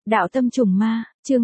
Đạo tâm trùng ma, chương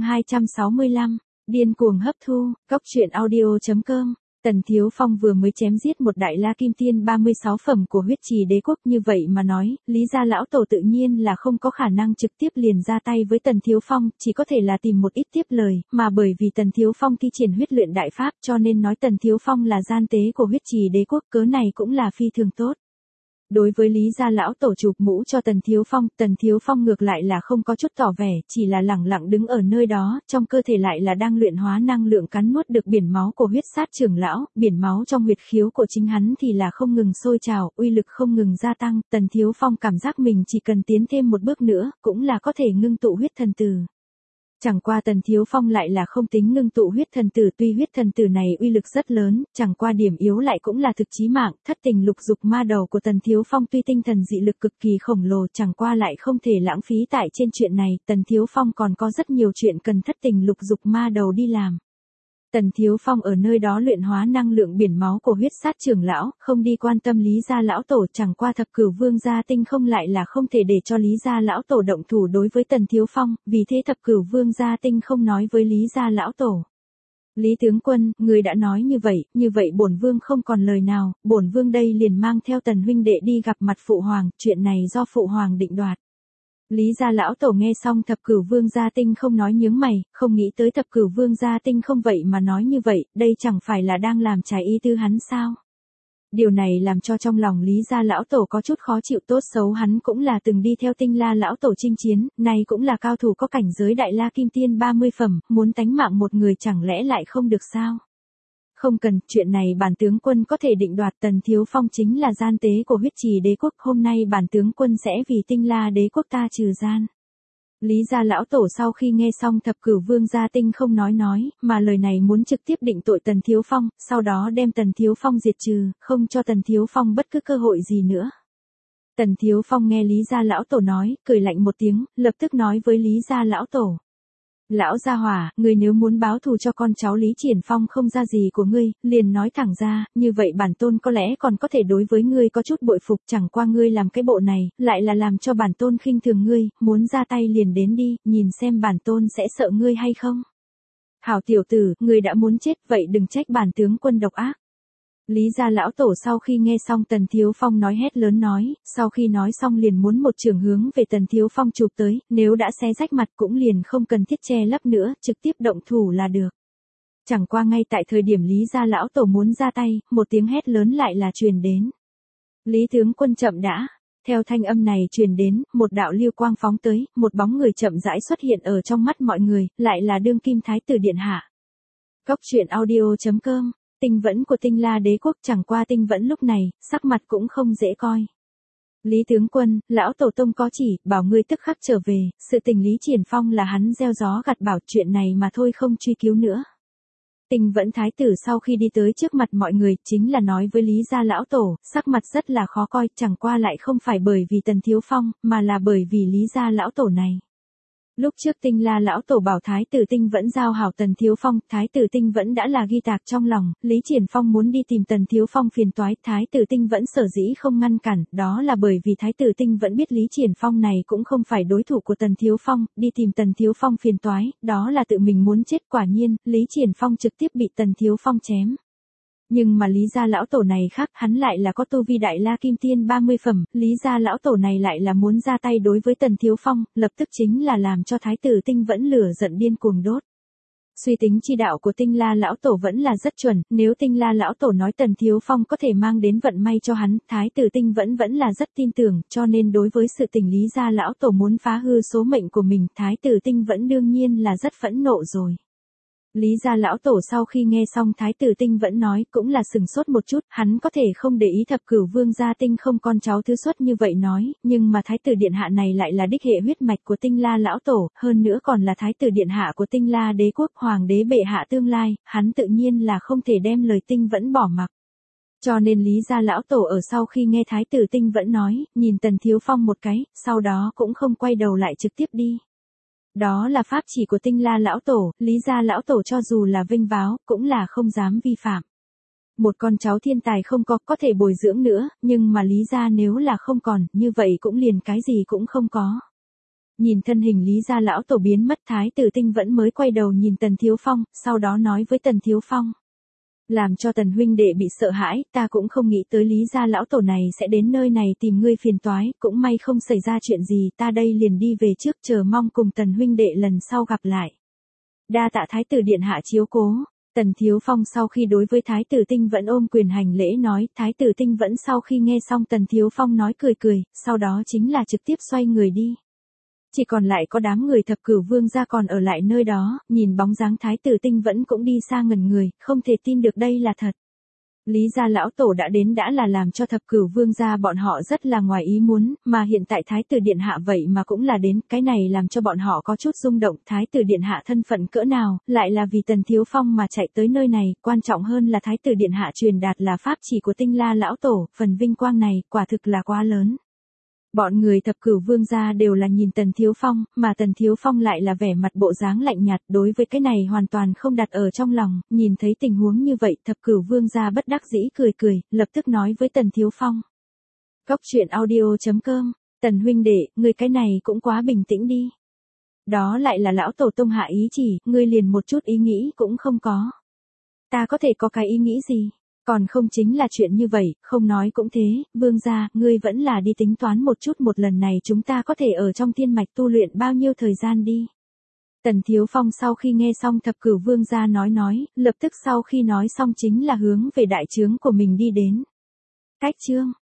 265, điên cuồng hấp thu, góc truyện audio.com. Tần Thiếu Phong vừa mới chém giết một đại la kim tiên 36 phẩm của huyết trì đế quốc, như vậy mà nói, Lý gia lão tổ tự nhiên là không có khả năng trực tiếp liền ra tay với Tần Thiếu Phong, chỉ có thể là tìm một ít tiếp lời, mà bởi vì Tần Thiếu Phong thi triển huyết luyện đại pháp cho nên nói Tần Thiếu Phong là gian tế của huyết trì đế quốc, cớ này cũng là phi thường tốt. Đối với Lý gia lão tổ chụp mũ cho Tần Thiếu Phong ngược lại là không có chút tỏ vẻ, chỉ là lẳng lặng đứng ở nơi đó, trong cơ thể lại là đang luyện hóa năng lượng cắn nuốt được biển máu của huyết sát trưởng lão, biển máu trong huyệt khiếu của chính hắn thì là không ngừng sôi trào, uy lực không ngừng gia tăng, Tần Thiếu Phong cảm giác mình chỉ cần tiến thêm một bước nữa, cũng là có thể ngưng tụ huyết thần tử. Chẳng qua Tần Thiếu Phong lại là không tính ngưng tụ huyết thần tử, tuy huyết thần tử này uy lực rất lớn, chẳng qua điểm yếu lại cũng là thực chí mạng, thất tình lục dục ma đầu của Tần Thiếu Phong tuy tinh thần dị lực cực kỳ khổng lồ, chẳng qua lại không thể lãng phí tại trên chuyện này, Tần Thiếu Phong còn có rất nhiều chuyện cần thất tình lục dục ma đầu đi làm. Tần Thiếu Phong ở nơi đó luyện hóa năng lượng biển máu của huyết sát trưởng lão, không đi quan tâm Lý gia lão tổ, chẳng qua thập cửu vương gia tinh không lại là không thể để cho Lý gia lão tổ động thủ đối với Tần Thiếu Phong, vì thế thập cửu vương gia tinh không nói với Lý gia lão tổ. Lý tướng quân, người đã nói như vậy bổn vương không còn lời nào, bổn vương đây liền mang theo Tần huynh đệ đi gặp mặt phụ hoàng, chuyện này do phụ hoàng định đoạt. Lý gia lão tổ nghe xong thập cửu vương gia tinh không nói nhướng mày, không nghĩ tới thập cửu vương gia tinh không vậy mà nói như vậy, đây chẳng phải là đang làm trái ý tư hắn sao? Điều này làm cho trong lòng Lý gia lão tổ có chút khó chịu, tốt xấu hắn cũng là từng đi theo Tinh La lão tổ chinh chiến, nay cũng là cao thủ có cảnh giới đại la kim tiên 30 phẩm, muốn tánh mạng một người chẳng lẽ lại không được sao? Không cần, chuyện này bản tướng quân có thể định đoạt, Tần Thiếu Phong chính là gian tế của huyết trì đế quốc, hôm nay bản tướng quân sẽ vì Tinh La đế quốc ta trừ gian. Lý gia lão tổ sau khi nghe xong thập cửu vương gia tinh không nói, mà lời này muốn trực tiếp định tội Tần Thiếu Phong, sau đó đem Tần Thiếu Phong diệt trừ, không cho Tần Thiếu Phong bất cứ cơ hội gì nữa. Tần Thiếu Phong nghe Lý gia lão tổ nói, cười lạnh một tiếng, lập tức nói với Lý gia lão tổ. Lão gia hỏa, ngươi nếu muốn báo thù cho con cháu Lý Triển Phong không ra gì của ngươi, liền nói thẳng ra, như vậy bản tôn có lẽ còn có thể đối với ngươi có chút bội phục, chẳng qua ngươi làm cái bộ này, lại là làm cho bản tôn khinh thường ngươi, muốn ra tay liền đến đi, nhìn xem bản tôn sẽ sợ ngươi hay không. Hảo tiểu tử, ngươi đã muốn chết, vậy đừng trách bản tướng quân độc ác. Lý gia lão tổ sau khi nghe xong Tần Thiếu Phong nói hét lớn nói, sau khi nói xong liền muốn một trường hướng về Tần Thiếu Phong chụp tới, nếu đã xé rách mặt cũng liền không cần thiết che lấp nữa, trực tiếp động thủ là được. Chẳng qua ngay tại thời điểm Lý gia lão tổ muốn ra tay, một tiếng hét lớn lại là truyền đến. Lý tướng quân chậm đã. Theo thanh âm này truyền đến, một đạo lưu quang phóng tới, một bóng người chậm rãi xuất hiện ở trong mắt mọi người, lại là đương kim thái tử điện hạ. Góc truyện audio.com. Tinh Vẫn của Tinh La đế quốc, chẳng qua Tinh Vẫn lúc này, sắc mặt cũng không dễ coi. Lý tướng quân, lão tổ tông có chỉ, bảo ngươi tức khắc trở về, sự tình Lý Triển Phong là hắn gieo gió gặt bão, chuyện này mà thôi không truy cứu nữa. Tinh Vẫn thái tử sau khi đi tới trước mặt mọi người, chính là nói với Lý gia lão tổ, sắc mặt rất là khó coi, chẳng qua lại không phải bởi vì Tần Thiếu Phong, mà là bởi vì Lý gia lão tổ này. Lúc trước Tinh La lão tổ bảo thái tử Tinh Vẫn giao hảo Tần Thiếu Phong, thái tử Tinh Vẫn đã là ghi tạc trong lòng, Lý Triển Phong muốn đi tìm Tần Thiếu Phong phiền toái, thái tử Tinh Vẫn sở dĩ không ngăn cản, đó là bởi vì thái tử Tinh Vẫn biết Lý Triển Phong này cũng không phải đối thủ của Tần Thiếu Phong, đi tìm Tần Thiếu Phong phiền toái, đó là tự mình muốn chết, quả nhiên, Lý Triển Phong trực tiếp bị Tần Thiếu Phong chém. Nhưng mà Lý gia lão tổ này khác, hắn lại là có tu vi đại la kim tiên 30 phẩm, Lý gia lão tổ này lại là muốn ra tay đối với Tần Thiếu Phong, lập tức chính là làm cho thái tử Tinh Vẫn lửa giận điên cuồng đốt. Suy tính chi đạo của Tinh La lão tổ vẫn là rất chuẩn, nếu Tinh La lão tổ nói Tần Thiếu Phong có thể mang đến vận may cho hắn, thái tử Tinh Vẫn vẫn là rất tin tưởng, cho nên đối với sự tình Lý gia lão tổ muốn phá hư số mệnh của mình, thái tử Tinh Vẫn đương nhiên là rất phẫn nộ rồi. Lý gia lão tổ sau khi nghe xong thái tử Tinh Vẫn nói cũng là sừng sốt một chút, hắn có thể không để ý thập cửu vương gia tinh không con cháu thứ xuất như vậy nói, nhưng mà thái tử điện hạ này lại là đích hệ huyết mạch của Tinh La lão tổ, hơn nữa còn là thái tử điện hạ của Tinh La đế quốc, hoàng đế bệ hạ tương lai, hắn tự nhiên là không thể đem lời Tinh Vẫn bỏ mặc. Cho nên Lý gia lão tổ ở sau khi nghe thái tử Tinh Vẫn nói, nhìn Tần Thiếu Phong một cái, sau đó cũng không quay đầu lại trực tiếp đi. Đó là pháp chỉ của Tinh La lão tổ, Lý gia lão tổ cho dù là vinh váo, cũng là không dám vi phạm. Một con cháu thiên tài không có thể bồi dưỡng nữa, nhưng mà Lý gia nếu là không còn, như vậy cũng liền cái gì cũng không có. Nhìn thân hình Lý gia lão tổ biến mất, Thái tử Tinh vẫn mới quay đầu nhìn Tần Thiếu Phong, sau đó nói với Tần Thiếu Phong. Làm cho Tần huynh đệ bị sợ hãi, ta cũng không nghĩ tới Lý gia lão tổ này sẽ đến nơi này tìm ngươi phiền toái, cũng may không xảy ra chuyện gì, ta đây liền đi về trước, chờ mong cùng Tần huynh đệ lần sau gặp lại. Đa tạ Thái tử điện hạ chiếu cố. Tần Thiếu Phong sau khi đối với Thái tử Tinh vẫn ôm quyền hành lễ nói, Thái tử Tinh vẫn sau khi nghe xong Tần Thiếu Phong nói cười cười, sau đó chính là trực tiếp xoay người đi. Chỉ còn lại có đám người Thập Cửu Vương gia còn ở lại nơi đó, nhìn bóng dáng Thái tử Tinh vẫn cũng đi xa ngẩn người, không thể tin được đây là thật. Lý gia lão tổ đã đến đã là làm cho Thập Cửu Vương gia bọn họ rất là ngoài ý muốn, mà hiện tại Thái tử điện hạ vậy mà cũng là đến, cái này làm cho bọn họ có chút rung động, Thái tử điện hạ thân phận cỡ nào, lại là vì Tần Thiếu Phong mà chạy tới nơi này, quan trọng hơn là Thái tử điện hạ truyền đạt là pháp chỉ của Tinh La lão tổ, phần vinh quang này quả thực là quá lớn. Bọn người Thập Cửu Vương gia đều là nhìn Tần Thiếu Phong, mà Tần Thiếu Phong lại là vẻ mặt bộ dáng lạnh nhạt, đối với cái này hoàn toàn không đặt ở trong lòng, nhìn thấy tình huống như vậy, Thập Cửu Vương gia bất đắc dĩ cười cười, lập tức nói với Tần Thiếu Phong. Góc truyện audio.com, Tần huynh đệ, ngươi cái này cũng quá bình tĩnh đi. Đó lại là lão tổ tông hạ ý chỉ, ngươi liền một chút ý nghĩ cũng không có. Ta có thể có cái ý nghĩ gì? Còn không chính là chuyện như vậy, không nói cũng thế, Vương gia, ngươi vẫn là đi tính toán một chút, một lần này chúng ta có thể ở trong thiên mạch tu luyện bao nhiêu thời gian đi. Tần Thiếu Phong sau khi nghe xong Thập Cửu Vương gia nói, lập tức sau khi nói xong chính là hướng về đại trướng của mình đi đến. Cách chương